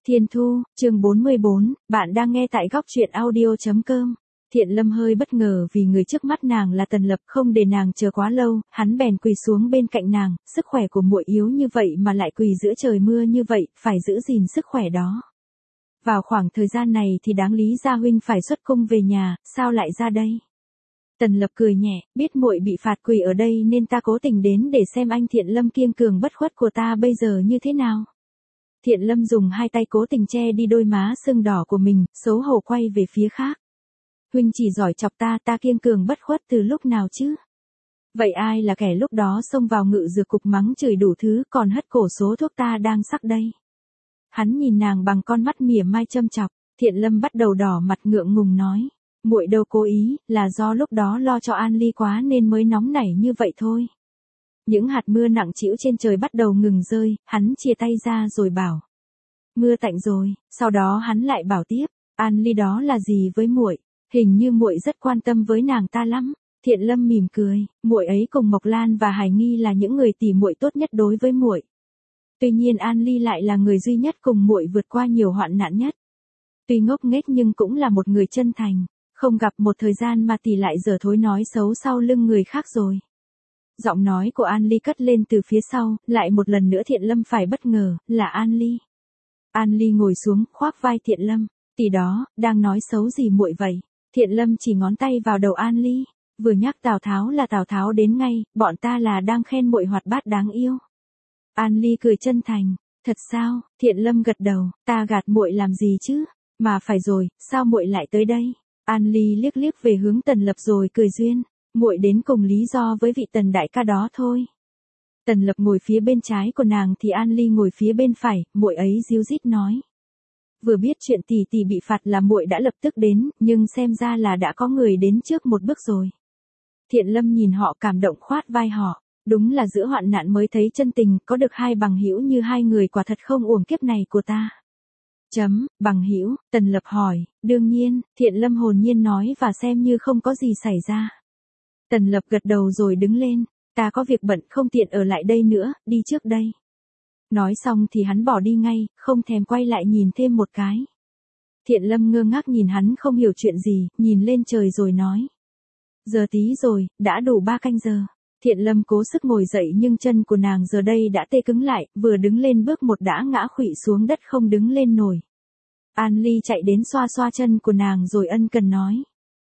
Thiên Thu, chương 44, bạn đang nghe tại góc truyện audio.com. Thiện Lâm hơi bất ngờ vì người trước mắt nàng là Tần Lập, không để nàng chờ quá lâu, hắn bèn quỳ xuống bên cạnh nàng, sức khỏe của muội yếu như vậy mà lại quỳ giữa trời mưa như vậy, phải giữ gìn sức khỏe đó. Vào khoảng thời gian này thì đáng lý gia huynh phải xuất cung về nhà, sao lại ra đây? Tần Lập cười nhẹ, biết muội bị phạt quỳ ở đây nên ta cố tình đến để xem anh Thiện Lâm kiêng cường bất khuất của ta bây giờ như thế nào. Thiện Lâm dùng hai tay cố tình che đi đôi má sưng đỏ của mình, xấu hổ quay về phía khác. Huynh chỉ giỏi chọc ta kiêng cường bất khuất từ lúc nào chứ? Vậy ai là kẻ lúc đó xông vào ngự dược cục mắng chửi đủ thứ còn hất cổ số thuốc ta đang sắc đây? Hắn nhìn nàng bằng con mắt mỉa mai châm chọc, Thiện Lâm bắt đầu đỏ mặt ngượng ngùng nói. Muội đâu cố ý, là do lúc đó lo cho An Ly quá nên mới nóng nảy như vậy thôi. Những hạt mưa nặng trĩu trên trời bắt đầu ngừng rơi, hắn chia tay ra rồi bảo. Mưa tạnh rồi, sau đó hắn lại bảo tiếp, An Ly đó là gì với muội? Hình như muội rất quan tâm với nàng ta lắm. Thiện Lâm mỉm cười, muội ấy cùng Mộc Lan và Hải Nghi là những người tỉ muội tốt nhất đối với muội. Tuy nhiên An Ly lại là người duy nhất cùng muội vượt qua nhiều hoạn nạn nhất. Tuy ngốc nghếch nhưng cũng là một người chân thành, không gặp một thời gian mà tỷ lại dở thối nói xấu sau lưng người khác rồi. Giọng nói của An Ly cất lên từ phía sau, lại một lần nữa Thiện Lâm phải bất ngờ, là An Ly. An Ly ngồi xuống, khoác vai Thiện Lâm, tỷ đó, đang nói xấu gì muội vậy? Thiện Lâm chỉ ngón tay vào đầu An Ly, vừa nhắc Tào Tháo là Tào Tháo đến ngay, bọn ta là đang khen muội hoạt bát đáng yêu. An Ly cười chân thành, thật sao? Thiện Lâm gật đầu, ta gạt muội làm gì chứ? Mà phải rồi, sao muội lại tới đây? An Ly liếc liếc về hướng Tần Lập rồi cười duyên, muội đến cùng lý do với vị Tần đại ca đó thôi. Tần Lập ngồi phía bên trái của nàng thì An Ly ngồi phía bên phải, muội ấy ríu rít nói. Vừa biết chuyện tỷ tỷ bị phạt là muội đã lập tức đến, nhưng xem ra là đã có người đến trước một bước rồi. Thiện Lâm nhìn họ cảm động khoát vai họ, đúng là giữa hoạn nạn mới thấy chân tình, có được hai bằng hữu như hai người quả thật không uổng kiếp này của ta. Bằng hữu? Tần Lập hỏi, đương nhiên, Thiện Lâm hồn nhiên nói và xem như không có gì xảy ra. Tần Lập gật đầu rồi đứng lên, ta có việc bận không tiện ở lại đây nữa, đi trước đây. Nói xong thì hắn bỏ đi ngay, không thèm quay lại nhìn thêm một cái. Thiện Lâm ngơ ngác nhìn hắn không hiểu chuyện gì, nhìn lên trời rồi nói. Giờ tí rồi, đã đủ 3 canh giờ. Thiện Lâm cố sức ngồi dậy nhưng chân của nàng giờ đây đã tê cứng lại, vừa đứng lên bước một đã ngã khuỵu xuống đất không đứng lên nổi. An Ly chạy đến xoa xoa chân của nàng rồi ân cần nói.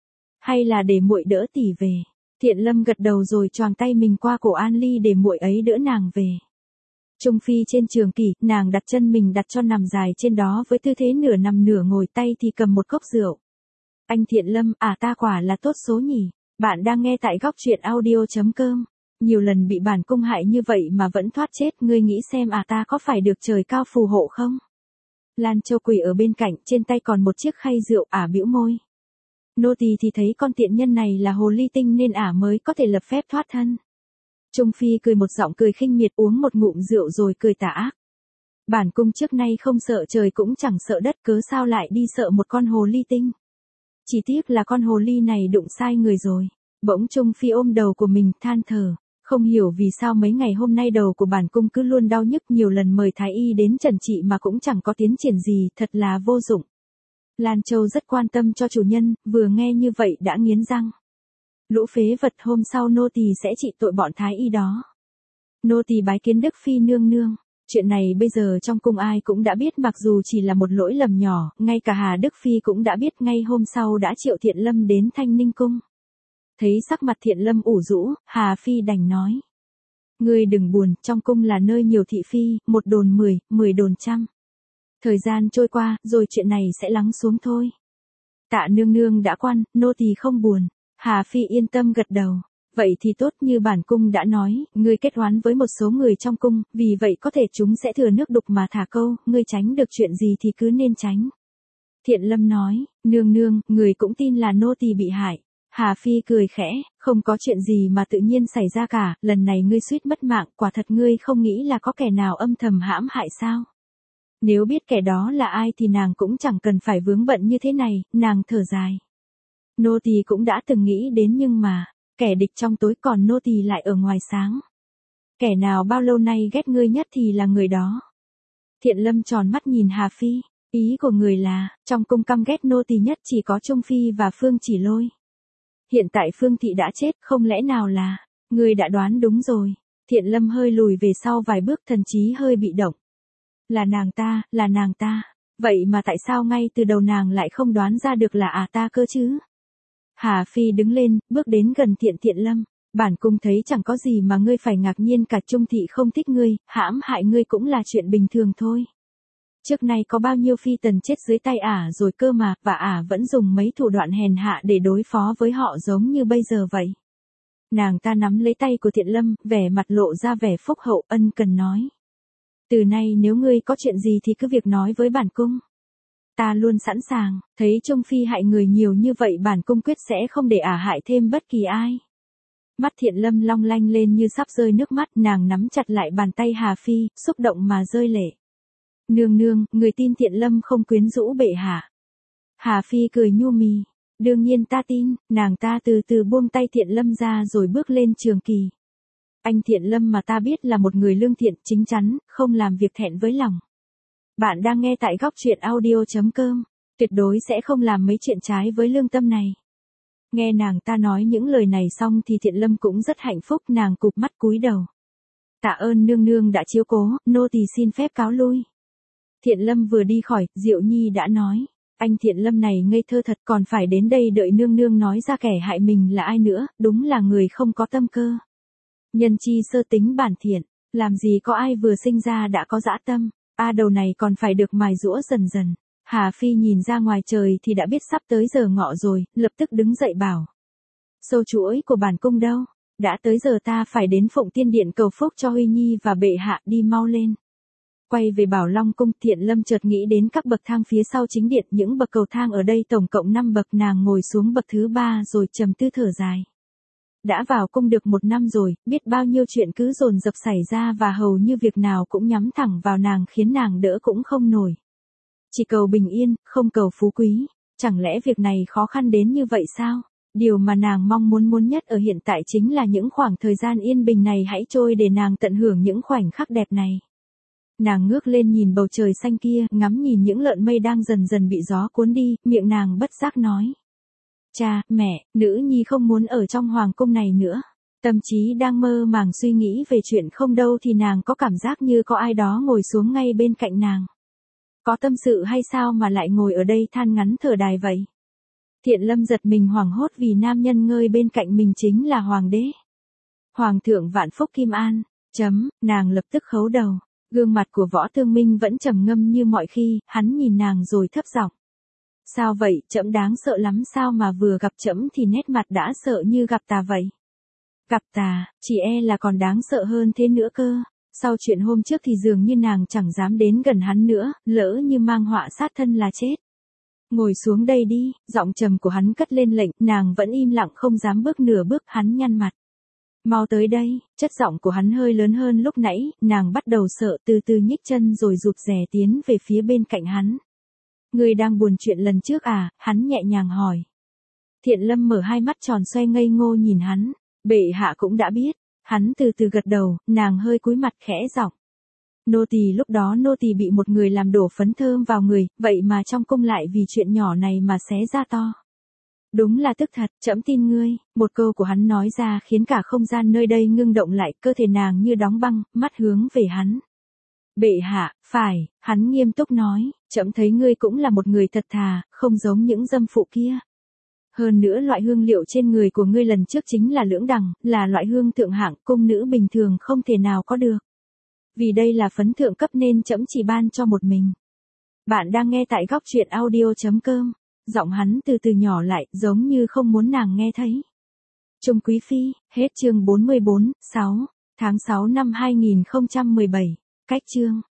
Hay là để muội đỡ tỷ về. Thiện Lâm gật đầu rồi choàng tay mình qua cổ An Ly để muội ấy đỡ nàng về. Trung phi trên trường kỷ, nàng đặt chân mình đặt cho nằm dài trên đó với tư thế nửa nằm nửa ngồi, tay thì cầm một cốc rượu. Anh Thiện Lâm, ta quả là tốt số nhỉ. Bạn đang nghe tại góc truyện audio.com. Nhiều lần bị bản cung hại như vậy mà vẫn thoát chết, ngươi nghĩ xem ta có phải được trời cao phù hộ không? Lan Châu quỳ ở bên cạnh, trên tay còn một chiếc khay rượu, bĩu môi. Nô tỳ thì thấy con tiện nhân này là hồ ly tinh nên mới có thể lập phép thoát thân. Trung phi cười một giọng cười khinh miệt, uống một ngụm rượu rồi cười tà ác. Bản cung trước nay không sợ trời cũng chẳng sợ đất, cớ sao lại đi sợ một con hồ ly tinh. Chỉ tiếc là con hồ ly này đụng sai người rồi. Bỗng Trung phi ôm đầu của mình than thở, không hiểu vì sao mấy ngày hôm nay đầu của bản cung cứ luôn đau nhức, nhiều lần mời thái y đến trần trị mà cũng chẳng có tiến triển gì, thật là vô dụng. Lan Châu rất quan tâm cho chủ nhân, vừa nghe như vậy đã nghiến răng. Lũ phế vật, hôm sau nô tỳ sẽ trị tội bọn thái y đó. Nô tỳ bái kiến Đức phi nương nương. Chuyện này bây giờ trong cung ai cũng đã biết, mặc dù chỉ là một lỗi lầm nhỏ, ngay cả Hà Đức phi cũng đã biết, ngay hôm sau đã triệu Thiện Lâm đến Thanh Ninh cung. Thấy sắc mặt Thiện Lâm ủ rũ, Hà phi đành nói. Ngươi đừng buồn, trong cung là nơi nhiều thị phi, 1 đồn 10, 10 đồn 100. Thời gian trôi qua, rồi chuyện này sẽ lắng xuống thôi. Tạ nương nương đã quan, nô tỳ không buồn. Hà phi yên tâm gật đầu. Vậy thì tốt, như bản cung đã nói, ngươi kết oán với một số người trong cung, vì vậy có thể chúng sẽ thừa nước đục mà thả câu, ngươi tránh được chuyện gì thì cứ nên tránh. Thiện Lâm nói, nương nương, người cũng tin là nô tỳ bị hại. Hà phi cười khẽ, không có chuyện gì mà tự nhiên xảy ra cả, lần này ngươi suýt mất mạng, quả thật ngươi không nghĩ là có kẻ nào âm thầm hãm hại sao? Nếu biết kẻ đó là ai thì nàng cũng chẳng cần phải vướng bận như thế này, nàng thở dài. Nô tỳ cũng đã từng nghĩ đến nhưng mà, kẻ địch trong tối còn nô tỳ lại ở ngoài sáng. Kẻ nào bao lâu nay ghét ngươi nhất thì là người đó. Thiện Lâm tròn mắt nhìn Hà phi, Ý của người là, trong cung căm ghét nô tỳ nhất chỉ có Trung Phi và Phương Chỉ Lôi. Hiện tại Phương Thị đã chết, không lẽ nào là, người đã đoán đúng rồi. Thiện Lâm hơi lùi về sau vài bước, thần trí hơi bị động. Là nàng ta. Vậy mà tại sao ngay từ đầu nàng lại không đoán ra được là ta cơ chứ? Hà Phi đứng lên, bước đến gần Thiện Lâm. Bản cung thấy chẳng có gì mà ngươi phải ngạc nhiên cả, Trung Thị không thích ngươi, hãm hại ngươi cũng là chuyện bình thường thôi. Trước nay có bao nhiêu phi tần chết dưới tay rồi cơ mà, và vẫn dùng mấy thủ đoạn hèn hạ để đối phó với họ giống như bây giờ vậy. Nàng ta nắm lấy tay của Thiện Lâm, vẻ mặt lộ ra vẻ phúc hậu, ân cần nói. Từ nay nếu ngươi có chuyện gì thì cứ việc nói với bản cung. Ta luôn sẵn sàng, thấy Trung Phi hại người nhiều như vậy bản cung quyết sẽ không để hại thêm bất kỳ ai. Mắt Thiện Lâm long lanh lên như sắp rơi nước mắt, nàng nắm chặt lại bàn tay Hà Phi, xúc động mà rơi lệ. Nương nương, người tin Thiện Lâm không quyến rũ bệ hạ. Hà Phi cười nhu mì. Đương nhiên ta tin, nàng ta từ từ buông tay Thiện Lâm ra rồi bước lên trường kỳ. Anh Thiện Lâm mà ta biết là một người lương thiện, chính chắn, không làm việc thẹn với lòng. Bạn đang nghe tại góc truyện audio.com. Tuyệt đối sẽ không làm mấy chuyện trái với lương tâm này. Nghe nàng ta nói những lời này xong thì Thiện Lâm cũng rất hạnh phúc, nàng cụp mắt cúi đầu. Tạ ơn nương nương đã chiếu cố, nô tỳ xin phép cáo lui. Thiện Lâm vừa đi khỏi, Diệu Nhi đã nói. Anh Thiện Lâm này ngây thơ thật, còn phải đến đây đợi nương nương nói ra kẻ hại mình là ai nữa, đúng là người không có tâm cơ. Nhân chi sơ tính bản thiện, làm gì có ai vừa sinh ra đã có dã tâm, đầu này còn phải được mài giũa dần dần. Hà Phi nhìn ra ngoài trời thì đã biết sắp tới giờ ngọ rồi, lập tức đứng dậy bảo. Sâu chuỗi của bản cung đâu? Đã tới giờ ta phải đến Phụng Tiên Điện cầu phúc cho Huy Nhi và bệ hạ, đi mau lên. Quay về Bảo Long cung, Thiện Lâm chợt nghĩ đến các bậc thang phía sau chính điện, những bậc cầu thang ở đây tổng cộng 5 bậc, nàng ngồi xuống bậc thứ 3 rồi trầm tư thở dài. Đã vào cung được 1 năm rồi, biết bao nhiêu chuyện cứ dồn dập xảy ra và hầu như việc nào cũng nhắm thẳng vào nàng khiến nàng đỡ cũng không nổi. Chỉ cầu bình yên, không cầu phú quý, chẳng lẽ việc này khó khăn đến như vậy sao? Điều mà nàng mong muốn nhất ở hiện tại chính là những khoảng thời gian yên bình này hãy trôi để nàng tận hưởng những khoảnh khắc đẹp này. Nàng ngước lên nhìn bầu trời xanh kia, ngắm nhìn những lợn mây đang dần dần bị gió cuốn đi, miệng nàng bất giác nói. Cha, mẹ, nữ nhi không muốn ở trong hoàng cung này nữa. Tâm trí đang mơ màng suy nghĩ về chuyện không đâu thì nàng có cảm giác như có ai đó ngồi xuống ngay bên cạnh nàng. Có tâm sự hay sao mà lại ngồi ở đây than ngắn thở đài vậy? Thiện Lâm giật mình hoảng hốt vì nam nhân ngơi bên cạnh mình chính là hoàng đế. Hoàng thượng Vạn Phúc Kim An, nàng lập tức khấu đầu. Gương mặt của Võ Tương Minh vẫn trầm ngâm như mọi khi, hắn nhìn nàng rồi thấp giọng. Sao vậy, trẫm đáng sợ lắm sao mà vừa gặp trẫm thì nét mặt đã sợ như gặp tà vậy? Gặp tà, chỉ là còn đáng sợ hơn thế nữa cơ. Sau chuyện hôm trước thì dường như nàng chẳng dám đến gần hắn nữa, lỡ như mang họa sát thân là chết. Ngồi xuống đây đi, giọng trầm của hắn cất lên lệnh, nàng vẫn im lặng không dám bước nửa bước, hắn nhăn mặt. Mau tới đây, chất giọng của hắn hơi lớn hơn lúc nãy, nàng bắt đầu sợ từ từ nhích chân rồi rụt rè tiến về phía bên cạnh hắn. Người đang buồn chuyện lần trước hắn nhẹ nhàng hỏi. Thiện Lâm mở hai mắt tròn xoe ngây ngô nhìn hắn, bệ hạ cũng đã biết, hắn từ từ gật đầu, nàng hơi cúi mặt khẽ giọng. Nô tỳ lúc đó nô tỳ bị một người làm đổ phấn thơm vào người, vậy mà trong cung lại vì chuyện nhỏ này mà xé ra to. Đúng là tức thật, trẫm tin ngươi, một câu của hắn nói ra khiến cả không gian nơi đây ngưng động lại, cơ thể nàng như đóng băng, mắt hướng về hắn. Bệ hạ, phải, hắn nghiêm túc nói, trẫm thấy ngươi cũng là một người thật thà, không giống những dâm phụ kia. Hơn nữa loại hương liệu trên người của ngươi lần trước chính là lưỡng đằng, là loại hương thượng hạng, cung nữ bình thường không thể nào có được. Vì đây là phấn thượng cấp nên trẫm chỉ ban cho một mình. Bạn đang nghe tại góc truyện audio.com. Giọng hắn từ từ nhỏ lại, giống như không muốn nàng nghe thấy. Trung Quý Phi, hết chương 44, 6, tháng 6 năm 2017. Cách chương.